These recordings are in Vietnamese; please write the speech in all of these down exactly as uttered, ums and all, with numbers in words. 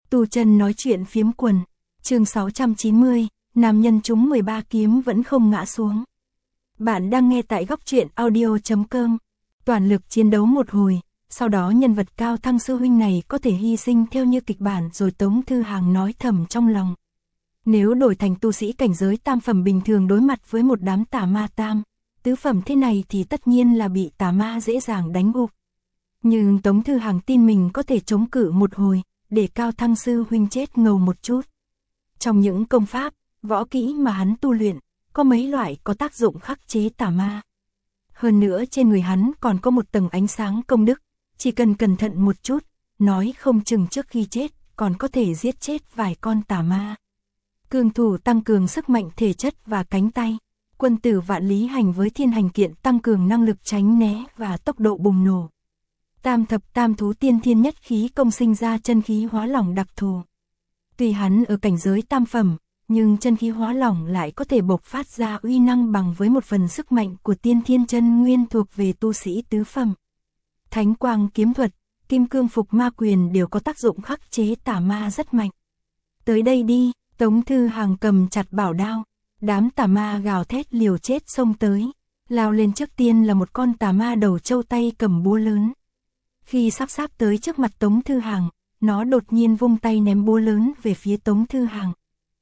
Tu chân nói chuyện phiếm quần, chương sáu trăm chín mươi, nam nhân trúng mười ba kiếm vẫn không ngã xuống. Bạn đang nghe tại góc truyện audio chấm com. Toàn lực chiến đấu một hồi, sau đó nhân vật cao thăng sư huynh này có thể hy sinh theo như kịch bản rồi Tống Thư Hàng nói thầm trong lòng. Nếu đổi thành tu sĩ cảnh giới tam phẩm bình thường đối mặt với một đám tà ma tam, tứ phẩm thế này thì tất nhiên là bị tà ma dễ dàng đánh gục. Nhưng Tống Thư Hàng tin mình có thể chống cự một hồi, để cao thăng sư huynh chết ngầu một chút. Trong những công pháp, võ kỹ mà hắn tu luyện, có mấy loại có tác dụng khắc chế tà ma. Hơn nữa trên người hắn còn có một tầng ánh sáng công đức, chỉ cần cẩn thận một chút, nói không chừng trước khi chết, còn có thể giết chết vài con tà ma. Cường thủ tăng cường sức mạnh thể chất và cánh tay, quân tử vạn lý hành với thiên hành kiện tăng cường năng lực tránh né và tốc độ bùng nổ. Tam thập tam thú tiên thiên nhất khí công sinh ra chân khí hóa lỏng đặc thù. Tuy hắn ở cảnh giới tam phẩm, nhưng chân khí hóa lỏng lại có thể bộc phát ra uy năng bằng với một phần sức mạnh của tiên thiên chân nguyên thuộc về tu sĩ tứ phẩm. Thánh quang kiếm thuật, kim cương phục ma quyền đều có tác dụng khắc chế tà ma rất mạnh. Tới đây đi, Tống Thư Hàng cầm chặt bảo đao, đám tà ma gào thét liều chết xông tới, lao lên trước tiên là một con tà ma đầu trâu tay cầm búa lớn. Khi sắp sắp tới trước mặt Tống Thư Hàng, nó đột nhiên vung tay ném búa lớn về phía Tống Thư Hàng.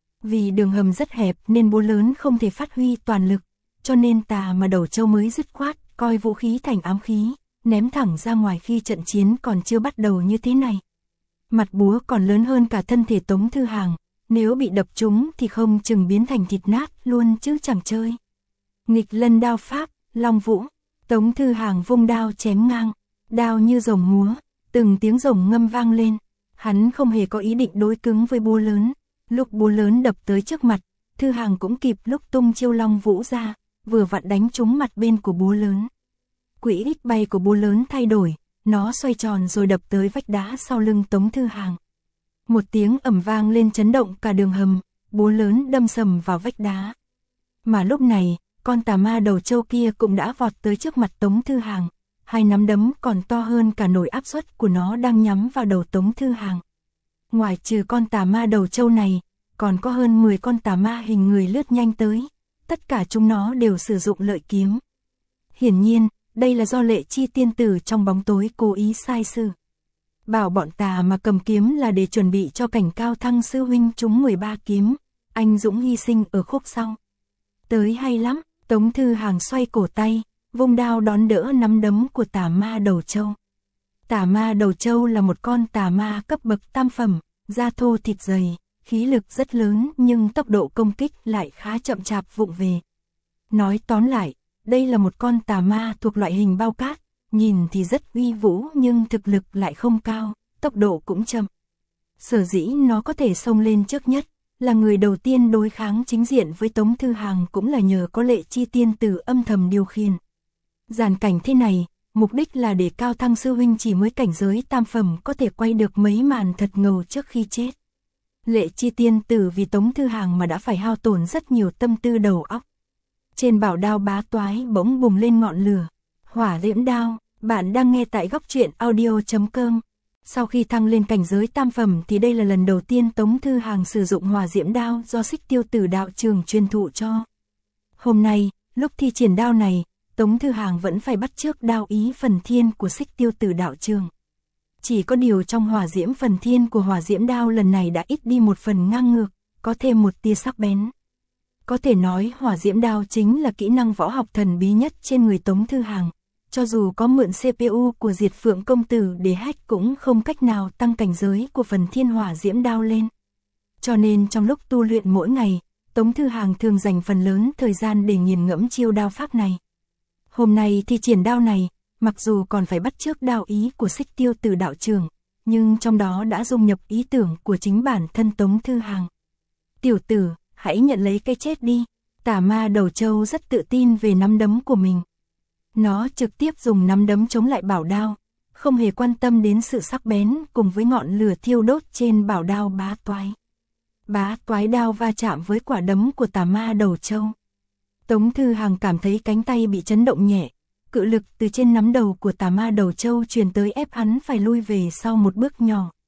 Vì đường hầm rất hẹp nên búa lớn không thể phát huy toàn lực, cho nên tà mà đầu trâu mới dứt khoát, coi vũ khí thành ám khí, ném thẳng ra ngoài khi trận chiến còn chưa bắt đầu như thế này. Mặt búa còn lớn hơn cả thân thể Tống Thư Hàng, nếu bị đập trúng thì không chừng biến thành thịt nát luôn chứ chẳng chơi. Nghịch lân đao pháp, long vũ, Tống Thư Hàng vung đao chém ngang, đao như rồng múa, từng tiếng rồng ngâm vang lên. Hắn không hề có ý định đối cứng với búa lớn. Lúc búa lớn đập tới trước mặt, Thư Hàng cũng kịp lúc tung chiêu long vũ ra, vừa vặn đánh trúng mặt bên của búa lớn. Quỹ tích bay của búa lớn thay đổi, nó xoay tròn rồi đập tới vách đá sau lưng Tống Thư Hàng. Một tiếng ầm vang lên chấn động cả đường hầm, búa lớn đâm sầm vào vách đá. Mà lúc này, con tà ma đầu trâu kia cũng đã vọt tới trước mặt Tống Thư Hàng. Hai nắm đấm còn to hơn cả nồi áp suất của nó đang nhắm vào đầu Tống Thư Hàng. Ngoài trừ con tà ma đầu trâu này, còn có hơn mười con tà ma hình người lướt nhanh tới. Tất cả chúng nó đều sử dụng lợi kiếm. Hiển nhiên, đây là do Lệ Chi tiên tử trong bóng tối cố ý sai sử. Bảo bọn tà mà cầm kiếm là để chuẩn bị cho cảnh cao thăng sư huynh trúng mười ba kiếm, anh dũng hy sinh ở khúc sau. Tới hay lắm, Tống Thư Hàng xoay cổ tay, vung đao đón đỡ nắm đấm của tà ma đầu trâu. Tà ma đầu trâu là một con tà ma cấp bậc tam phẩm, da thô thịt dày, khí lực rất lớn nhưng tốc độ công kích lại khá chậm chạp vụng về. Nói tóm lại, đây là một con tà ma thuộc loại hình bao cát, nhìn thì rất uy vũ nhưng thực lực lại không cao, tốc độ cũng chậm. Sở dĩ nó có thể xông lên trước nhất, là người đầu tiên đối kháng chính diện với Tống Thư Hàng cũng là nhờ có Lệ Chi tiên tử âm thầm điều khiển. Giàn cảnh thế này, mục đích là để cao thăng sư huynh chỉ mới cảnh giới tam phẩm có thể quay được mấy màn thật ngầu trước khi chết. Lệ Chi tiên tử vì Tống Thư Hàng mà đã phải hao tổn rất nhiều tâm tư đầu óc. Trên bảo đao bá toái bỗng bùng lên ngọn lửa. Hỏa diễm đao, bạn đang nghe tại góc truyện audio chấm com. Sau khi thăng lên cảnh giới tam phẩm thì đây là lần đầu tiên Tống Thư Hàng sử dụng hỏa diễm đao do Xích Tiêu Tử đạo trường truyền thụ cho. Hôm nay, lúc thi triển đao này, Tống Thư Hàng vẫn phải bắt chước đao ý phần thiên của Xích Tiêu Tử đạo trường. Chỉ có điều trong hỏa diễm phần thiên của hỏa diễm đao lần này đã ít đi một phần ngang ngược, có thêm một tia sắc bén. Có thể nói hỏa diễm đao chính là kỹ năng võ học thần bí nhất trên người Tống Thư Hàng. Cho dù có mượn xê pê u của Diệt Phượng công tử để hack cũng không cách nào tăng cảnh giới của phần thiên hỏa diễm đao lên. Cho nên trong lúc tu luyện mỗi ngày, Tống Thư Hàng thường dành phần lớn thời gian để nghiền ngẫm chiêu đao pháp này. Hôm nay thi triển đao này, mặc dù còn phải bắt chước đao ý của Xích Tiêu Tử đạo trường, nhưng trong đó đã dung nhập ý tưởng của chính bản thân Tống Thư Hàng. Tiểu tử, hãy nhận lấy cái chết đi. Tà ma đầu trâu rất tự tin về nắm đấm của mình. Nó trực tiếp dùng nắm đấm chống lại bảo đao, không hề quan tâm đến sự sắc bén cùng với ngọn lửa thiêu đốt trên bảo đao bá toái. Bá toái đao va chạm với quả đấm của tà ma đầu trâu. Tống Thư Hàng cảm thấy cánh tay bị chấn động nhẹ, cự lực từ trên nắm đầu của tà ma đầu trâu truyền tới ép hắn phải lui về sau một bước nhỏ.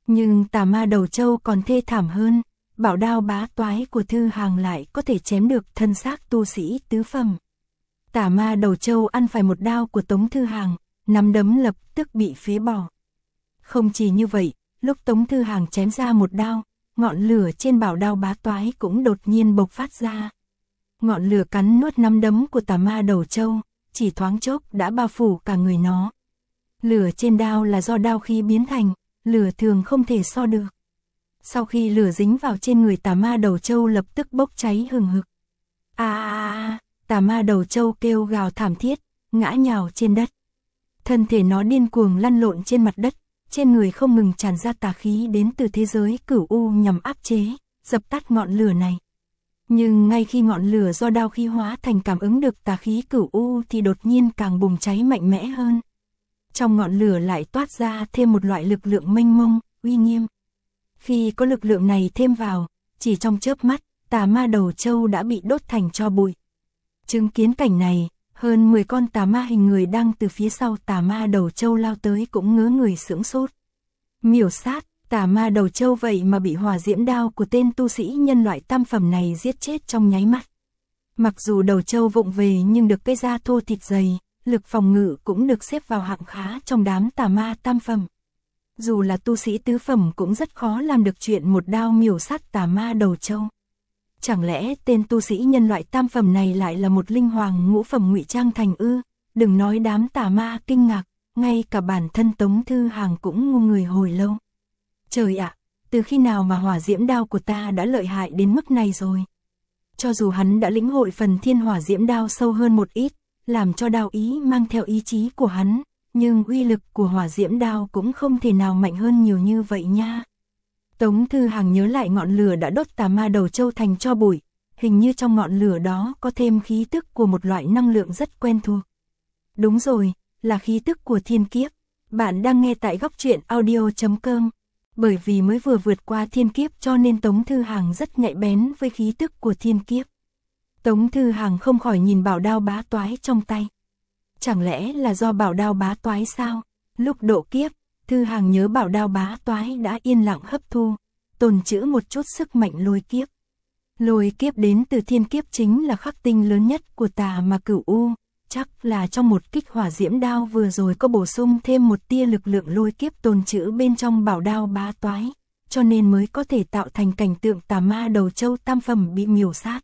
Nhưng tà ma đầu trâu còn thê thảm hơn, bảo đao bá toái của Thư Hàng lại có thể chém được thân xác tu sĩ tứ phẩm. Tà ma đầu trâu ăn phải một đao của Tống Thư Hàng, nắm đấm lập tức bị phế bỏ. Không chỉ như vậy, lúc Tống Thư Hàng chém ra một đao, ngọn lửa trên bảo đao bá toái cũng đột nhiên bộc phát ra. Ngọn lửa cắn nuốt nắm đấm của tà ma đầu trâu, chỉ thoáng chốc đã bao phủ cả người nó. Lửa trên đao là do đao khí biến thành, lửa thường không thể so được. Sau khi lửa dính vào trên người tà ma đầu trâu lập tức bốc cháy hừng hực. A a a, tà ma đầu trâu kêu gào thảm thiết, ngã nhào trên đất. Thân thể nó điên cuồng lăn lộn trên mặt đất, trên người không ngừng tràn ra tà khí đến từ thế giới cửu u nhằm áp chế, dập tắt ngọn lửa này. Nhưng ngay khi ngọn lửa do đao khí hóa thành cảm ứng được tà khí cửu u thì đột nhiên càng bùng cháy mạnh mẽ hơn. Trong ngọn lửa lại toát ra thêm một loại lực lượng mênh mông, uy nghiêm. Khi có lực lượng này thêm vào, chỉ trong chớp mắt, tà ma đầu trâu đã bị đốt thành tro bụi. Chứng kiến cảnh này, hơn mười con tà ma hình người đang từ phía sau tà ma đầu trâu lao tới cũng ngớ người sững sốt. Miểu sát, tà ma đầu trâu vậy mà bị hỏa diễm đao của tên tu sĩ nhân loại tam phẩm này giết chết trong nháy mắt. Mặc dù đầu trâu vụng về nhưng được cái da thô thịt dày, lực phòng ngự cũng được xếp vào hạng khá trong đám tà ma tam phẩm. Dù là tu sĩ tứ phẩm cũng rất khó làm được chuyện một đao miểu sát tà ma đầu trâu. Chẳng lẽ tên tu sĩ nhân loại tam phẩm này lại là một linh hoàng ngũ phẩm ngụy trang thành ư? Đừng nói đám tà ma kinh ngạc, ngay cả bản thân Tống Thư Hàng cũng ngu người hồi lâu. Trời ạ, từ khi nào mà hỏa diễm đao của ta đã lợi hại đến mức này rồi? Cho dù hắn đã lĩnh hội phần thiên hỏa diễm đao sâu hơn một ít, làm cho đao ý mang theo ý chí của hắn, nhưng uy lực của hỏa diễm đao cũng không thể nào mạnh hơn nhiều như vậy nha. Tống Thư Hàng nhớ lại ngọn lửa đã đốt tà ma đầu trâu thành tro bụi, hình như trong ngọn lửa đó có thêm khí tức của một loại năng lượng rất quen thuộc. Đúng rồi, là khí tức của thiên kiếp. Bạn đang nghe tại góc truyện audio chấm com. Bởi vì mới vừa vượt qua thiên kiếp cho nên Tống Thư Hàng rất nhạy bén với khí tức của thiên kiếp. Tống Thư Hàng không khỏi nhìn bảo đao bá toái trong tay. Chẳng lẽ là do bảo đao bá toái sao? Lúc độ kiếp, Thư Hàng nhớ bảo đao bá toái đã yên lặng hấp thu, tồn trữ một chút sức mạnh lôi kiếp. Lôi kiếp đến từ thiên kiếp chính là khắc tinh lớn nhất của tà ma cửu u, chắc là trong một kích hỏa diễm đao vừa rồi có bổ sung thêm một tia lực lượng lôi kiếp tồn trữ bên trong bảo đao bá toái, cho nên mới có thể tạo thành cảnh tượng tà ma đầu trâu tam phẩm bị miểu sát.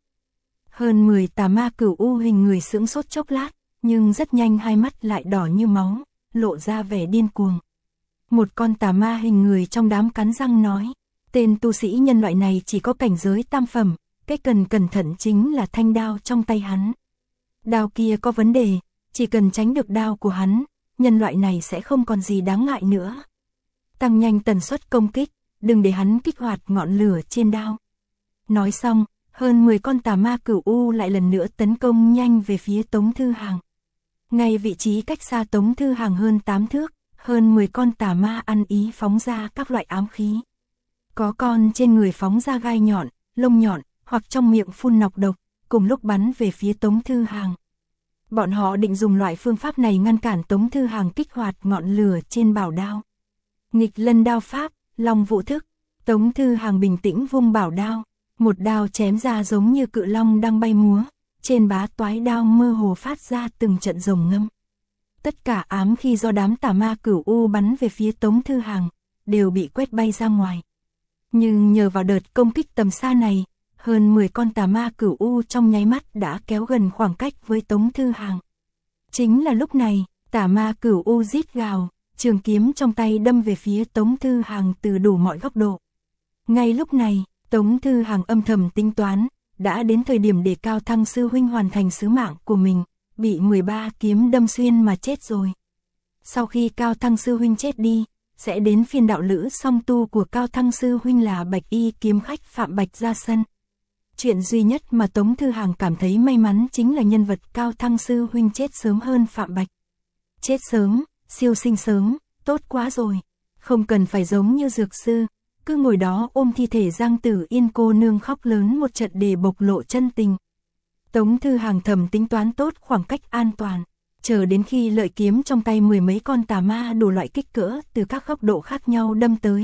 Hơn mười tà ma cửu u hình người sững sốt chốc lát, nhưng rất nhanh hai mắt lại đỏ như máu, lộ ra vẻ điên cuồng. Một con tà ma hình người trong đám cắn răng nói, tên tu sĩ nhân loại này chỉ có cảnh giới tam phẩm, cái cần cẩn thận chính là thanh đao trong tay hắn. Đao kia có vấn đề, chỉ cần tránh được đao của hắn, nhân loại này sẽ không còn gì đáng ngại nữa. Tăng nhanh tần suất công kích, đừng để hắn kích hoạt ngọn lửa trên đao. Nói xong, hơn mười con tà ma cửu u lại lần nữa tấn công nhanh về phía Tống Thư Hàng. Ngay vị trí cách xa Tống Thư Hàng hơn tám thước, hơn mười con tà ma ăn ý phóng ra các loại ám khí. Có con trên người phóng ra gai nhọn, lông nhọn, hoặc trong miệng phun nọc độc, cùng lúc bắn về phía Tống Thư Hàng. Bọn họ định dùng loại phương pháp này ngăn cản Tống Thư Hàng kích hoạt ngọn lửa trên bảo đao. Nghịch lân đao pháp, long vũ thức, Tống Thư Hàng bình tĩnh vung bảo đao, một đao chém ra giống như cự long đang bay múa, trên bá toái đao mơ hồ phát ra từng trận rồng ngâm. Tất cả ám khí do đám tà ma cửu u bắn về phía Tống Thư Hàng, đều bị quét bay ra ngoài. Nhưng nhờ vào đợt công kích tầm xa này, hơn mười con tà ma cửu u trong nháy mắt đã kéo gần khoảng cách với Tống Thư Hàng. Chính là lúc này, tà ma cửu u rít gào, trường kiếm trong tay đâm về phía Tống Thư Hàng từ đủ mọi góc độ. Ngay lúc này, Tống Thư Hàng âm thầm tính toán, đã đến thời điểm để Cao Thăng sư huynh hoàn thành sứ mạng của mình, bị mười ba kiếm đâm xuyên mà chết rồi. Sau khi Cao Thăng sư huynh chết đi, sẽ đến phiên đạo lữ song tu của Cao Thăng sư huynh là Bạch Y kiếm khách Phạm Bạch ra sân. Chuyện duy nhất mà Tống Thư Hàng cảm thấy may mắn chính là nhân vật Cao Thăng sư huynh chết sớm hơn Phạm Bạch. Chết sớm, siêu sinh sớm, tốt quá rồi. Không cần phải giống như dược sư, cứ ngồi đó ôm thi thể Giang Tử Yên cô nương khóc lớn một trận để bộc lộ chân tình. Tống Thư Hàng thầm tính toán tốt khoảng cách an toàn, chờ đến khi lợi kiếm trong tay mười mấy con tà ma đủ loại kích cỡ từ các góc độ khác nhau đâm tới,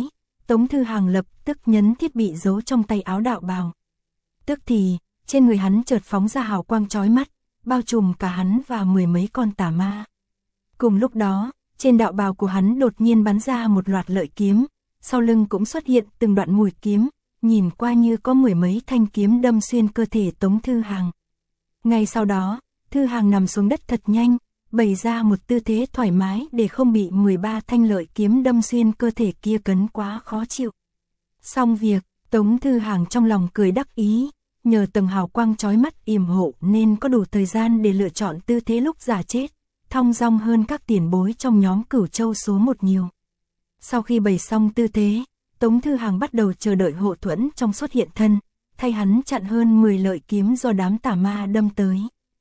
Tống Thư Hàng lập tức nhấn thiết bị giấu trong tay áo đạo bào. Tức thì, trên người hắn chợt phóng ra hào quang chói mắt, bao trùm cả hắn và mười mấy con tà ma. Cùng lúc đó, trên đạo bào của hắn đột nhiên bắn ra một loạt lợi kiếm, sau lưng cũng xuất hiện từng đoạn mùi kiếm, nhìn qua như có mười mấy thanh kiếm đâm xuyên cơ thể Tống Thư Hàng. Ngay sau đó, Thư Hàng nằm xuống đất thật nhanh, bày ra một tư thế thoải mái để không bị mười ba thanh lợi kiếm đâm xuyên cơ thể kia cấn quá khó chịu. Xong việc, Tống Thư Hàng trong lòng cười đắc ý, nhờ tầng hào quang chói mắt yểm hộ nên có đủ thời gian để lựa chọn tư thế lúc giả chết, thong dong hơn các tiền bối trong nhóm Cửu Châu số một nhiều. Sau khi bày xong tư thế, Tống Thư Hàng bắt đầu chờ đợi Hộ Thuẫn trong xuất hiện thân, thay hắn chặn hơn mười lợi kiếm do đám tà ma đâm tới.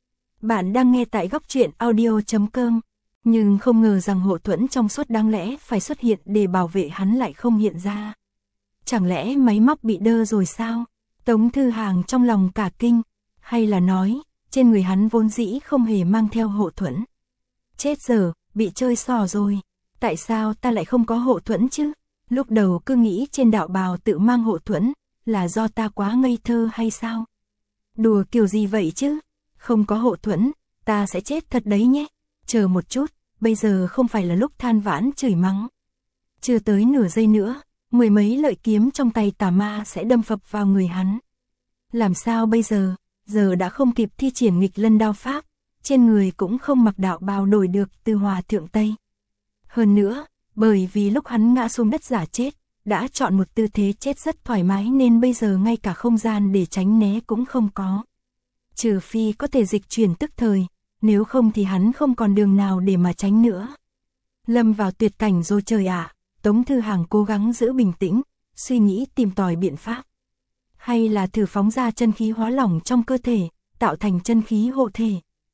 Bạn đang nghe tại góc truyện audio chấm com, nhưng không ngờ rằng Hộ Thuẫn trong suốt đáng lẽ phải xuất hiện để bảo vệ hắn lại không hiện ra. Chẳng lẽ máy móc bị đơ rồi sao? Tống Thư Hàng trong lòng cả kinh, hay là nói, trên người hắn vốn dĩ không hề mang theo Hộ Thuẫn. Chết giờ, bị chơi xỏ rồi, tại sao ta lại không có Hộ Thuẫn chứ? Lúc đầu cứ nghĩ trên đạo bào tự mang Hộ Thuẫn, là do ta quá ngây thơ hay sao? Đùa kiểu gì vậy chứ? Không có Hộ Thuẫn, ta sẽ chết thật đấy nhé. Chờ một chút, bây giờ không phải là lúc than vãn chửi mắng. Chưa tới nửa giây nữa, mười mấy lợi kiếm trong tay tà ma sẽ đâm phập vào người hắn. Làm sao bây giờ? Giờ đã không kịp thi triển nghịch lân đao pháp, trên người cũng không mặc đạo bào đổi được từ Hòa Thượng Tây. Hơn nữa, bởi vì lúc hắn ngã xuống đất giả chết, đã chọn một tư thế chết rất thoải mái nên bây giờ ngay cả không gian để tránh né cũng không có. Trừ phi có thể dịch chuyển tức thời, nếu không thì hắn không còn đường nào để mà tránh nữa. Lâm vào tuyệt cảnh rồi trời ạ, Tống Thư Hàng cố gắng giữ bình tĩnh, suy nghĩ tìm tòi biện pháp. Hay là thử phóng ra chân khí hóa lỏng trong cơ thể, tạo thành chân khí hộ thể.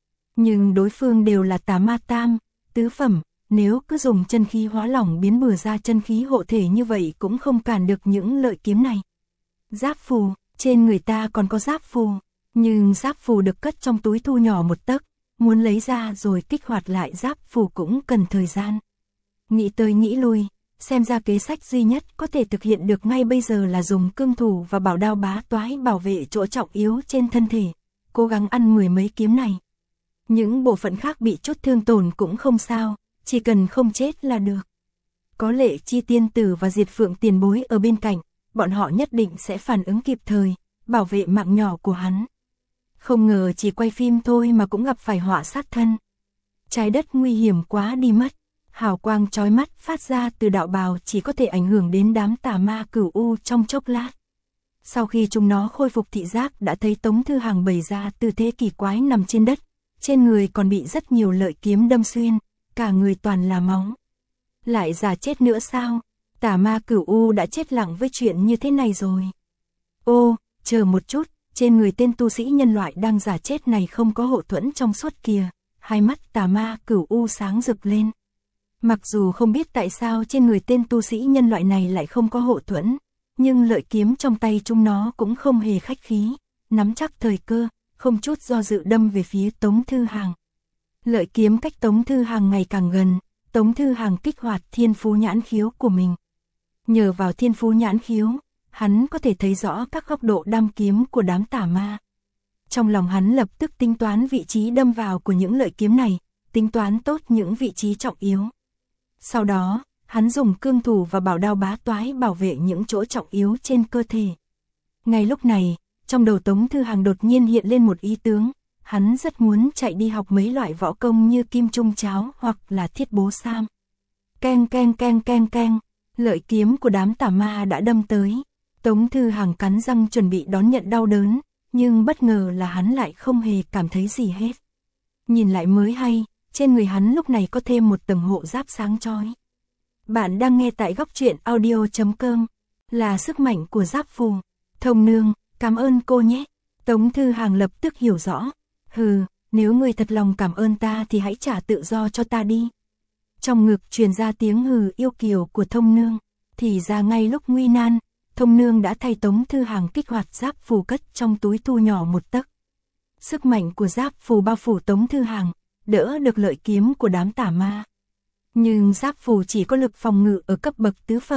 Nhưng đối phương đều là tà ma tam, tứ phẩm, nếu cứ dùng chân khí hóa lỏng biến bừa ra chân khí hộ thể như vậy cũng không cản được những lợi kiếm này. Giáp phù, trên người ta còn có giáp phù, nhưng giáp phù được cất trong túi thu nhỏ một tấc, muốn lấy ra rồi kích hoạt lại giáp phù cũng cần thời gian. Nghĩ tới nghĩ lui, xem ra kế sách duy nhất có thể thực hiện được ngay bây giờ là dùng cương thủ và bảo đao bá toái bảo vệ chỗ trọng yếu trên thân thể, cố gắng ăn mười mấy kiếm này. Những bộ phận khác bị chút thương tổn cũng không sao, chỉ cần không chết là được. Có Lệ Chi tiên tử và Diệt Phượng tiền bối ở bên cạnh, bọn họ nhất định sẽ phản ứng kịp thời, bảo vệ mạng nhỏ của hắn. Không ngờ chỉ quay phim thôi mà cũng gặp phải họa sát thân. Trái đất nguy hiểm quá đi mất, hào quang chói mắt phát ra từ đạo bào chỉ có thể ảnh hưởng đến đám tà ma Cửu U trong chốc lát. Sau khi chúng nó khôi phục thị giác đã thấy Tống Thư Hàng bày ra tư thế kỳ quái nằm trên đất, trên người còn bị rất nhiều lợi kiếm đâm xuyên, cả người toàn là máu. Lại giả chết nữa sao? Tà ma Cửu U đã chết lặng với chuyện như thế này rồi. Ô, chờ một chút, trên người tên tu sĩ nhân loại đang giả chết này không có Hộ Thuẫn trong suốt kìa. Hai mắt tà ma Cửu U sáng rực lên. Mặc dù không biết tại sao trên người tên tu sĩ nhân loại này lại không có Hộ Thuẫn, nhưng lợi kiếm trong tay chúng nó cũng không hề khách khí, nắm chắc thời cơ, không chút do dự đâm về phía Tống Thư Hàng. Lợi kiếm cách Tống Thư Hàng ngày càng gần, Tống Thư Hàng kích hoạt thiên phú nhãn khiếu của mình. Nhờ vào thiên phú nhãn khiếu, hắn có thể thấy rõ các góc độ đâm kiếm của đám tà ma. Trong lòng hắn lập tức tính toán vị trí đâm vào của những lợi kiếm này, tính toán tốt những vị trí trọng yếu. Sau đó, hắn dùng cương thủ và bảo đao bá toái bảo vệ những chỗ trọng yếu trên cơ thể. Ngay lúc này, trong đầu Tống Thư Hàng đột nhiên hiện lên một ý tướng, hắn rất muốn chạy đi học mấy loại võ công như kim trung cháo hoặc là thiết bố sam. Keng keng keng keng keng, lợi kiếm của đám tà ma đã đâm tới. Tống Thư Hàng cắn răng chuẩn bị đón nhận đau đớn, nhưng bất ngờ là hắn lại không hề cảm thấy gì hết. Nhìn lại mới hay, trên người hắn lúc này có thêm một tầng hộ giáp sáng chói. Bạn đang nghe tại góc truyện audio chấm com, là sức mạnh của giáp phù. Thông nương, cảm ơn cô nhé. Tống Thư Hàng lập tức hiểu rõ. Hừ, nếu ngươi thật lòng cảm ơn ta thì hãy trả tự do cho ta đi. Trong ngực truyền ra tiếng hừ yêu kiều của Thông nương, thì ra ngay lúc nguy nan, Thông nương đã thay Tống Thư Hàng kích hoạt giáp phù cất trong túi thu nhỏ một tấc. Sức mạnh của giáp phù bao phủ Tống Thư Hàng, đỡ được lợi kiếm của đám tà ma. Nhưng giáp phù chỉ có lực phòng ngự ở cấp bậc tứ phẩm,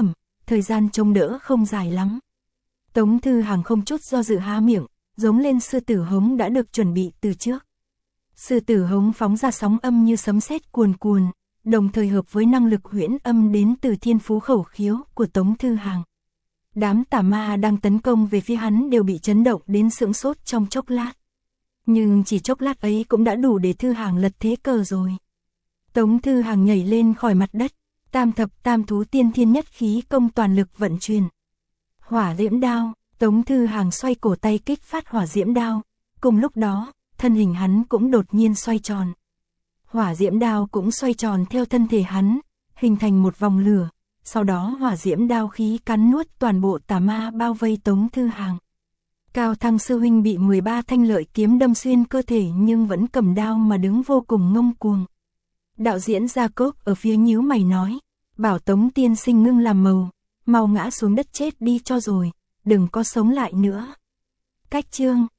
thời gian trông đỡ không dài lắm. Tống Thư Hàng không chút do dự há miệng, giống lên sư tử hống đã được chuẩn bị từ trước. Sư tử hống phóng ra sóng âm như sấm sét cuồn cuồn, đồng thời hợp với năng lực huyễn âm đến từ thiên phú khẩu khiếu của Tống Thư Hàng. Đám tà ma đang tấn công về phía hắn đều bị chấn động đến sững sốt trong chốc lát. Nhưng chỉ chốc lát ấy cũng đã đủ để Thư Hàng lật thế cờ rồi. Tống Thư Hàng nhảy lên khỏi mặt đất, tam thập tam thú tiên thiên nhất khí công toàn lực vận chuyển. Hỏa diễm đao, Tống Thư Hàng xoay cổ tay kích phát hỏa diễm đao, cùng lúc đó, thân hình hắn cũng đột nhiên xoay tròn. Hỏa diễm đao cũng xoay tròn theo thân thể hắn, hình thành một vòng lửa, sau đó hỏa diễm đao khí cắn nuốt toàn bộ tà ma bao vây Tống Thư Hàng. Cao Thăng sư huynh bị mười ba thanh lợi kiếm đâm xuyên cơ thể nhưng vẫn cầm đao mà đứng vô cùng ngông cuồng. Đạo diễn Jacob ở phía nhíu mày nói, bảo Tống tiên sinh ngưng làm màu, mau ngã xuống đất chết đi cho rồi, đừng có sống lại nữa. Cách chương